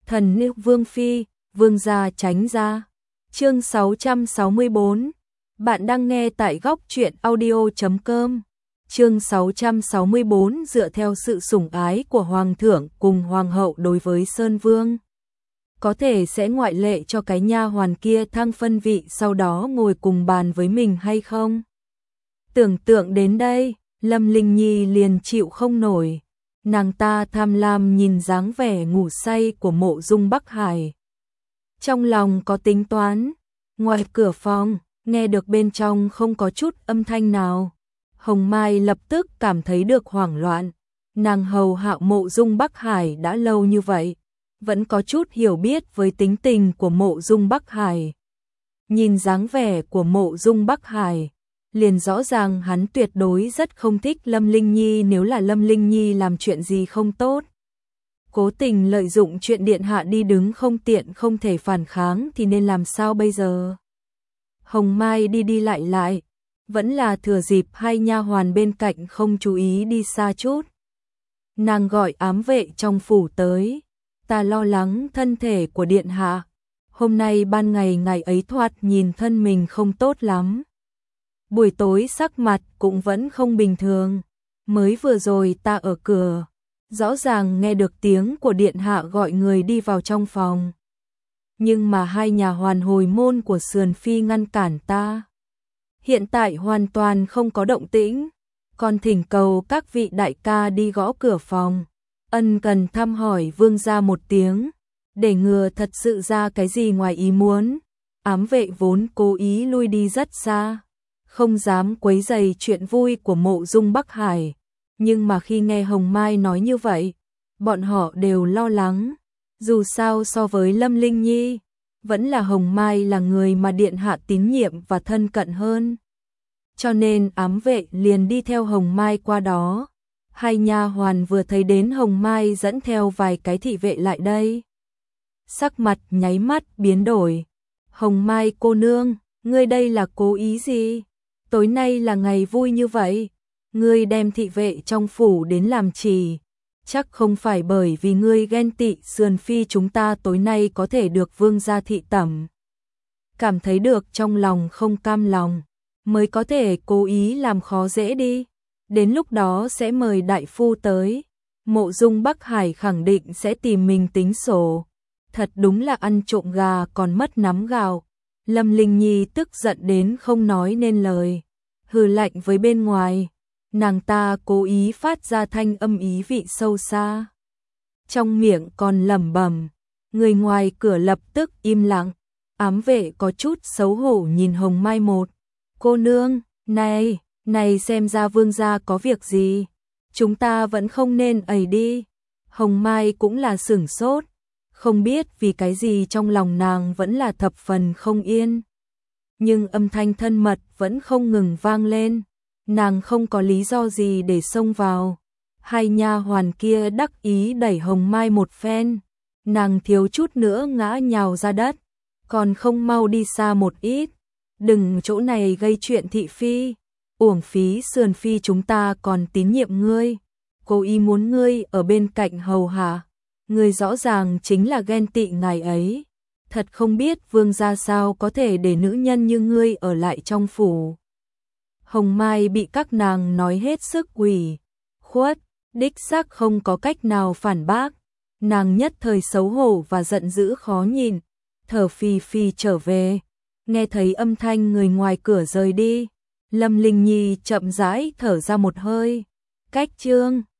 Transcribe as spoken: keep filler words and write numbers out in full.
Thần nữ Vương Phi, Vương gia tránh ra. Chương sáu trăm sáu mươi bốn. Bạn đang nghe tại góc truyện audio chấm com. Chương sáu trăm sáu mươi bốn dựa theo sự sủng ái của Hoàng thượng cùng Hoàng hậu đối với Sơn Vương. Có thể sẽ ngoại lệ cho cái nha hoàn kia thăng phân vị sau đó ngồi cùng bàn với mình hay không? Tưởng tượng đến đây, Lâm Linh Nhi liền chịu không nổi. Nàng ta tham lam nhìn dáng vẻ ngủ say của Mộ Dung Bắc Hải. Trong lòng có tính toán, ngoài cửa phòng, nghe được bên trong không có chút âm thanh nào. Hồng Mai lập tức cảm thấy được hoảng loạn. Nàng hầu hạ Mộ Dung Bắc Hải đã lâu như vậy, vẫn có chút hiểu biết với tính tình của Mộ Dung Bắc Hải. Nhìn dáng vẻ của Mộ Dung Bắc Hải, liền rõ ràng hắn tuyệt đối rất không thích Lâm Linh Nhi. Nếu là Lâm Linh Nhi làm chuyện gì không tốt, cố tình lợi dụng chuyện điện hạ đi đứng không tiện không thể phản kháng thì nên làm sao bây giờ? Hồng Mai đi đi lại lại, vẫn là thừa dịp hai nha hoàn bên cạnh không chú ý đi xa chút. Nàng gọi ám vệ trong phủ tới, ta lo lắng thân thể của điện hạ. Hôm nay ban ngày ngày ấy thoạt nhìn thân mình không tốt lắm. Buổi tối sắc mặt cũng vẫn không bình thường. Mới vừa rồi ta ở cửa, rõ ràng nghe được tiếng của điện hạ gọi người đi vào trong phòng. Nhưng mà hai nhà hoàn hồi môn của Sườn Phi ngăn cản ta. Hiện tại hoàn toàn không có động tĩnh. Còn thỉnh cầu các vị đại ca đi gõ cửa phòng, ân cần thăm hỏi vương gia một tiếng, để ngừa thật sự ra cái gì ngoài ý muốn. Ám vệ vốn cố ý lui đi rất xa, không dám quấy rầy chuyện vui của Mộ Dung Bắc Hải. Nhưng mà khi nghe Hồng Mai nói như vậy, bọn họ đều lo lắng. Dù sao so với Lâm Linh Nhi, vẫn là Hồng Mai là người mà điện hạ tín nhiệm và thân cận hơn. Cho nên ám vệ liền đi theo Hồng Mai qua đó. Hai nha hoàn vừa thấy đến Hồng Mai dẫn theo vài cái thị vệ lại đây, sắc mặt nháy mắt biến đổi. Hồng Mai cô nương, ngươi đây là cố ý gì? Tối nay là ngày vui như vậy, ngươi đem thị vệ trong phủ đến làm trì, chắc không phải bởi vì ngươi ghen tị Sườn Phi chúng ta tối nay có thể được vương gia thị tẩm. Cảm thấy được trong lòng không cam lòng, mới có thể cố ý làm khó dễ đi. Đến lúc đó sẽ mời đại phu tới, Mộ Dung Bắc Hải khẳng định sẽ tìm mình tính sổ. Thật đúng là ăn trộm gà còn mất nắm gạo. Lâm Linh Nhi tức giận đến không nói nên lời, hừ lạnh với bên ngoài. Nàng ta cố ý phát ra thanh âm ý vị sâu xa, trong miệng còn lẩm bẩm. Người ngoài cửa lập tức im lặng. Ám vệ có chút xấu hổ nhìn Hồng Mai một. Cô nương, này, này xem ra vương gia có việc gì, chúng ta vẫn không nên ẩy đi. Hồng Mai cũng là sửng sốt, không biết vì cái gì trong lòng nàng vẫn là thập phần không yên. Nhưng âm thanh thân mật vẫn không ngừng vang lên, nàng không có lý do gì để xông vào. Hai nha hoàn kia đắc ý đẩy Hồng Mai một phen, nàng thiếu chút nữa ngã nhào ra đất, còn không mau đi xa một ít. Đừng chỗ này gây chuyện thị phi, uổng phí Sườn Phi chúng ta còn tín nhiệm ngươi, cố ý muốn ngươi ở bên cạnh hầu hạ. Ngươi rõ ràng chính là ghen tị ngài ấy, thật không biết vương gia sao có thể để nữ nhân như ngươi ở lại trong phủ. Hồng Mai bị các nàng nói hết sức ủy khuất, đích xác không có cách nào phản bác. Nàng nhất thời xấu hổ và giận dữ khó nhìn, thở phì phì trở về. Nghe thấy âm thanh người ngoài cửa rời đi, Lâm Linh Nhi chậm rãi thở ra một hơi. Cách chương